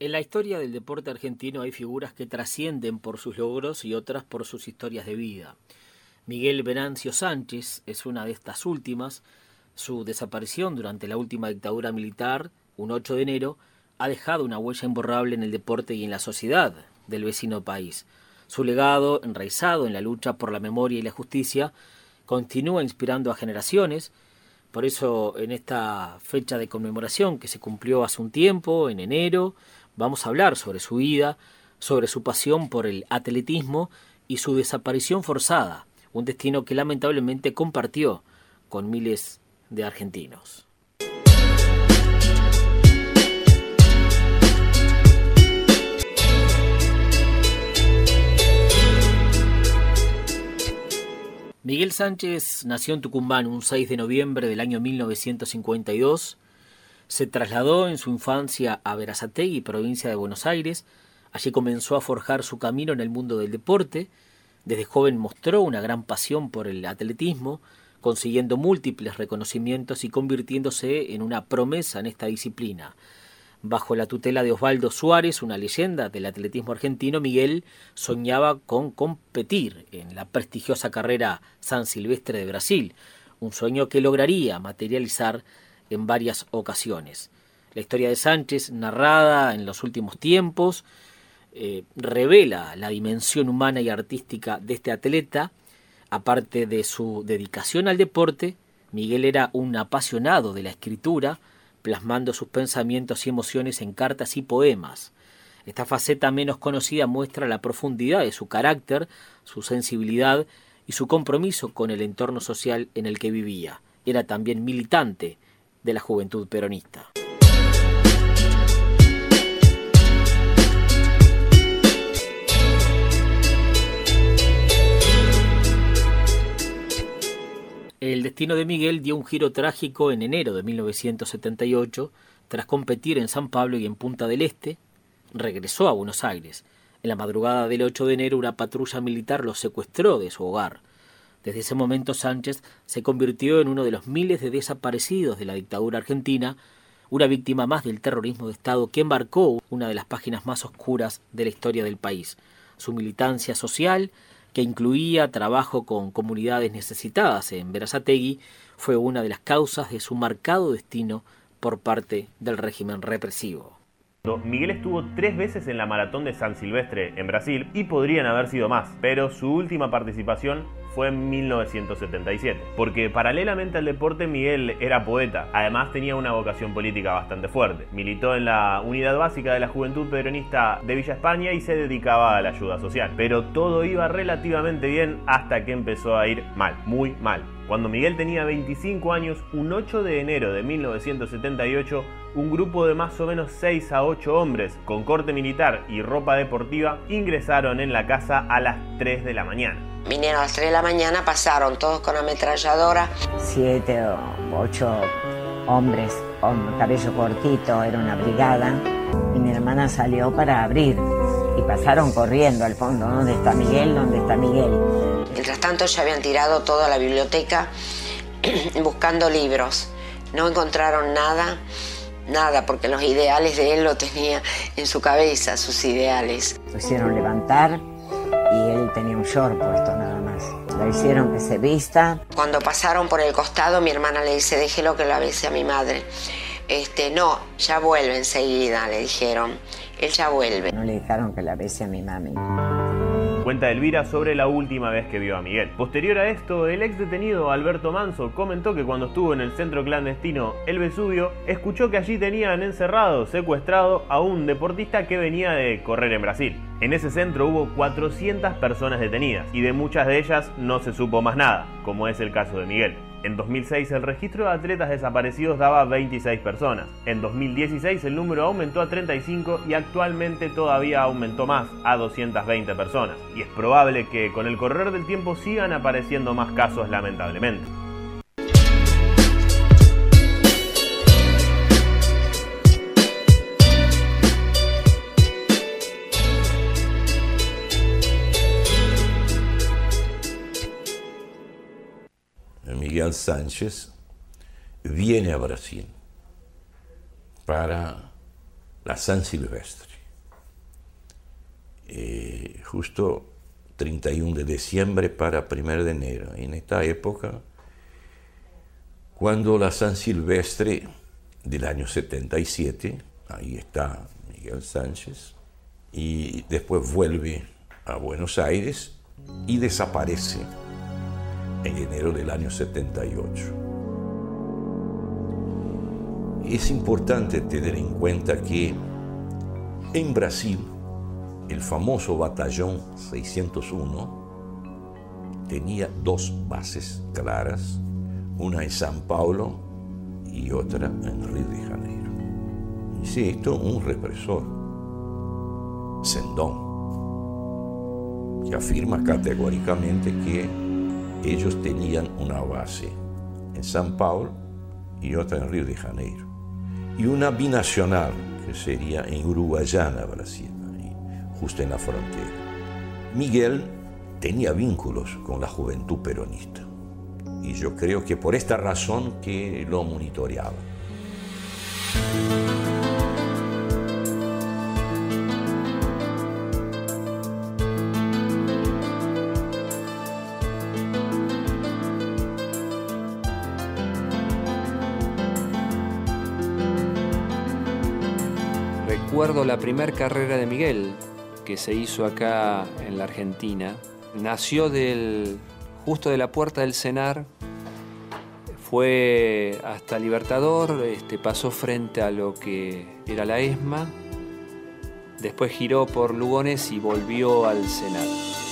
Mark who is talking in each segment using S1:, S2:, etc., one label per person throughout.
S1: En la historia del deporte argentino hay figuras que trascienden por sus logros y otras por sus historias de vida. Miguel Venancio Sánchez es una de estas últimas. Su desaparición durante la última dictadura militar, un 8 de enero, ha dejado una huella imborrable en el deporte y en la sociedad del vecino país. Su legado, enraizado en la lucha por la memoria y la justicia, continúa inspirando a generaciones. Por eso, en esta fecha de conmemoración que se cumplió hace un tiempo, en enero, vamos a hablar sobre su vida, sobre su pasión por el atletismo y su desaparición forzada, un destino que lamentablemente compartió con miles de argentinos. Miguel Sánchez nació en Tucumán un 6 de noviembre del año 1952. Se trasladó en su infancia a Berazategui, provincia de Buenos Aires. Allí comenzó a forjar su camino en el mundo del deporte. Desde joven mostró una gran pasión por el atletismo, consiguiendo múltiples reconocimientos y convirtiéndose en una promesa en esta disciplina. Bajo la tutela de Osvaldo Suárez, una leyenda del atletismo argentino, Miguel soñaba con competir en la prestigiosa carrera San Silvestre de Brasil, un sueño que lograría materializar en varias ocasiones. La historia de Sánchez, narrada en los últimos tiempos, revela la dimensión humana y artística de este atleta. Aparte de su dedicación al deporte, Miguel era un apasionado de la escritura, plasmando sus pensamientos y emociones en cartas y poemas. Esta faceta menos conocida muestra la profundidad de su carácter, su sensibilidad y su compromiso con el entorno social en el que vivía. Era también militante de la Juventud Peronista. El destino de Miguel dio un giro trágico en enero de 1978. Tras competir en San Pablo y en Punta del Este, regresó a Buenos Aires. En la madrugada del 8 de enero, una patrulla militar lo secuestró de su hogar. Desde ese momento, Sánchez se convirtió en uno de los miles de desaparecidos de la dictadura argentina, una víctima más del terrorismo de Estado que embarcó una de las páginas más oscuras de la historia del país. Su militancia social, que incluía trabajo con comunidades necesitadas en Berazategui, fue una de las causas de su marcado destino por parte del régimen represivo.
S2: Miguel estuvo 3 veces en la maratón de San Silvestre en Brasil y podrían haber sido más, pero su última participación fue en 1977, porque paralelamente al deporte Miguel era poeta, además tenía una vocación política bastante fuerte. Militó en la Unidad Básica de la Juventud Peronista de Villa España y se dedicaba a la ayuda social, pero todo iba relativamente bien hasta que empezó a ir mal, muy mal. Cuando Miguel tenía 25 años, un 8 de enero de 1978, un grupo de más o menos 6 a 8 hombres con corte militar y ropa deportiva ingresaron en la casa a las 3 de la mañana.
S3: Vinieron a las 3 de la mañana, pasaron todos con ametralladora.
S4: 7 o 8 hombres con cabello cortito, era una brigada. Y mi hermana salió para abrir y pasaron corriendo al fondo. ¿Dónde está Miguel? ¿Dónde está Miguel?
S3: Mientras tanto ya habían tirado toda la biblioteca buscando libros. No encontraron nada, porque los ideales de él lo tenía en su cabeza, sus ideales.
S4: Lo hicieron levantar y él tenía un short puesto nada más. Le hicieron que se vista.
S3: Cuando pasaron por el costado, mi hermana le dice, déjelo que lo bese a mi madre. No, ya vuelve enseguida, le dijeron. Él ya vuelve.
S4: No le dejaron que la bese a mi mami.
S2: Cuenta Elvira sobre la última vez que vio a Miguel. Posterior a esto, el ex detenido Alberto Manso comentó que cuando estuvo en el centro clandestino El Vesubio, escuchó que allí tenían encerrado, secuestrado a un deportista que venía de correr en Brasil. En ese centro hubo 400 personas detenidas y de muchas de ellas no se supo más nada, como es el caso de Miguel. En 2006 el registro de atletas desaparecidos daba 26 personas. En 2016 el número aumentó a 35 y actualmente todavía aumentó más, a 220 personas. Y es probable que con el correr del tiempo sigan apareciendo más casos, lamentablemente.
S5: Miguel Sánchez viene a Brasil para la San Silvestre. Justo 31 de diciembre para 1 de enero. En esta época, cuando la San Silvestre del año 77, ahí está Miguel Sánchez, y después vuelve a Buenos Aires y desaparece en enero del año 78. Es importante tener en cuenta que en Brasil el famoso batallón 601 tenía dos bases claras, una en San Paulo y otra en Río de Janeiro. Dice esto un represor, Sendón, que afirma categóricamente que ellos tenían una base en San Paulo y otra en Río de Janeiro, y una binacional que sería en Uruguayana, Brasil, ahí, justo en la frontera. Miguel tenía vínculos con la juventud peronista, y yo creo que por esta razón que lo monitoreaba.
S6: Recuerdo la primera carrera de Miguel que se hizo acá en la Argentina. Nació justo de la puerta del Senar, fue hasta Libertador, pasó frente a lo que era la ESMA, después giró por Lugones y volvió al Senar.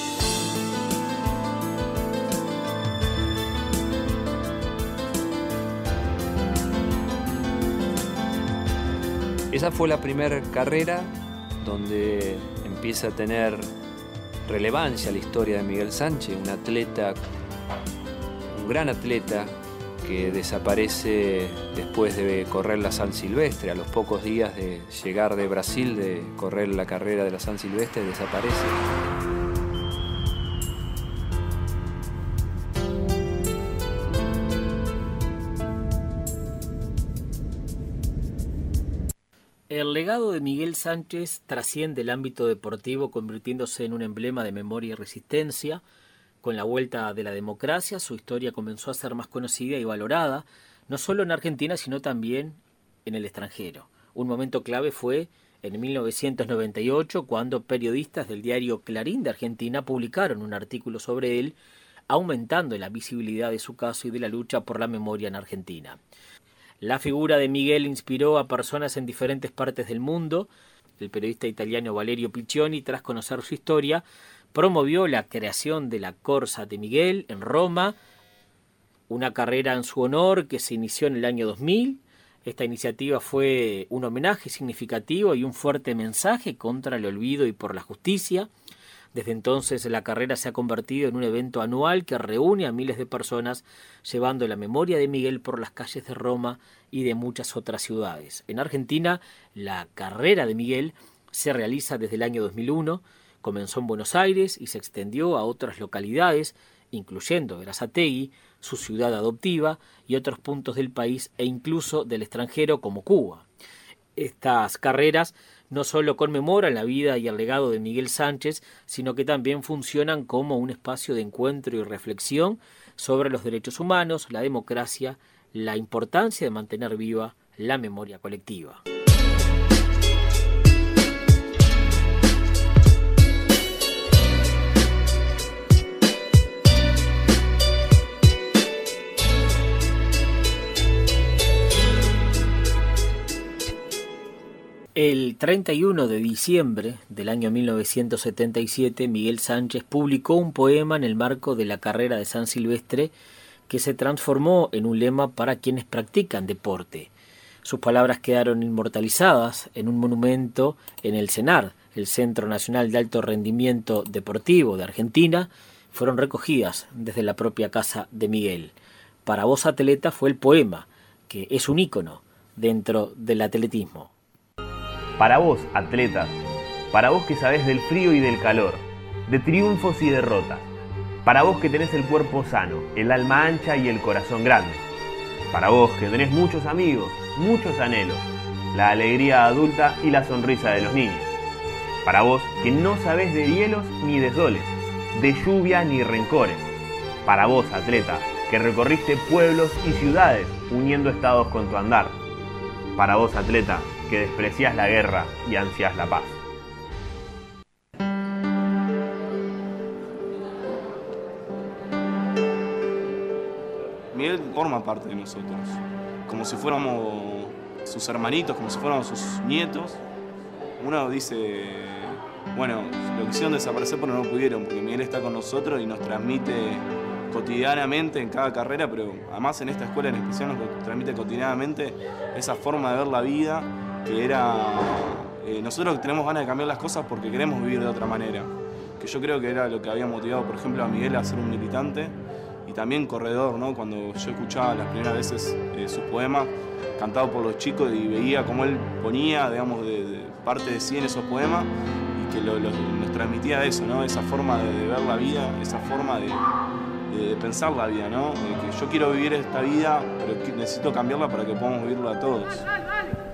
S6: Esa fue la primera carrera donde empieza a tener relevancia la historia de Miguel Sánchez, un atleta, un gran atleta que desaparece después de correr la San Silvestre. A los pocos días de llegar de Brasil, de correr la carrera de la San Silvestre, desaparece.
S1: El legado de Miguel Sánchez trasciende el ámbito deportivo, convirtiéndose en un emblema de memoria y resistencia. Con la vuelta de la democracia, su historia comenzó a ser más conocida y valorada, no solo en Argentina, sino también en el extranjero. Un momento clave fue en 1998, cuando periodistas del diario Clarín de Argentina publicaron un artículo sobre él, aumentando la visibilidad de su caso y de la lucha por la memoria en Argentina. La figura de Miguel inspiró a personas en diferentes partes del mundo. El periodista italiano Valerio Piccioni, tras conocer su historia, promovió la creación de la Corsa de Miguel en Roma, una carrera en su honor que se inició en el año 2000. Esta iniciativa fue un homenaje significativo y un fuerte mensaje contra el olvido y por la justicia. Desde entonces la carrera se ha convertido en un evento anual que reúne a miles de personas llevando la memoria de Miguel por las calles de Roma y de muchas otras ciudades. En Argentina, la carrera de Miguel se realiza desde el año 2001, comenzó en Buenos Aires y se extendió a otras localidades, incluyendo Berazategui, su ciudad adoptiva, y otros puntos del país e incluso del extranjero como Cuba. Estas carreras no solo conmemoran la vida y el legado de Miguel Sánchez, sino que también funcionan como un espacio de encuentro y reflexión sobre los derechos humanos, la democracia, la importancia de mantener viva la memoria colectiva. El 31 de diciembre del año 1977, Miguel Sánchez publicó un poema en el marco de la carrera de San Silvestre que se transformó en un lema para quienes practican deporte. Sus palabras quedaron inmortalizadas en un monumento en el CENAR, el Centro Nacional de Alto Rendimiento Deportivo de Argentina. Fueron recogidas desde la propia casa de Miguel. Para vos, atleta, fue el poema, que es un ícono dentro del atletismo.
S2: Para vos, atleta, para vos que sabés del frío y del calor, de triunfos y derrotas, para vos que tenés el cuerpo sano, el alma ancha y el corazón grande, para vos que tenés muchos amigos, muchos anhelos, la alegría adulta y la sonrisa de los niños. Para vos, que no sabés de hielos ni de soles, de lluvia ni rencores. Para vos, atleta, que recorriste pueblos y ciudades uniendo estados con tu andar. Para vos, atleta, que despreciás la guerra y ansiás la paz.
S7: Miguel forma parte de nosotros, como si fuéramos sus hermanitos, como si fuéramos sus nietos. Uno dice, bueno, lo quisieron desaparecer pero no pudieron, porque Miguel está con nosotros y nos transmite cotidianamente en cada carrera, pero además en esta escuela en especial nos transmite cotidianamente esa forma de ver la vida, que era... nosotros tenemos ganas de cambiar las cosas porque queremos vivir de otra manera, que yo creo que era lo que había motivado, por ejemplo, a Miguel a ser un militante y también corredor, ¿no? Cuando yo escuchaba las primeras veces sus poemas cantados por los chicos y veía cómo él ponía, digamos, de parte de sí en esos poemas y que nos transmitía eso, ¿no? Esa forma de ver la vida, esa forma de pensar la vida, ¿no? Que yo quiero vivir esta vida, pero necesito cambiarla para que podamos vivirla todos.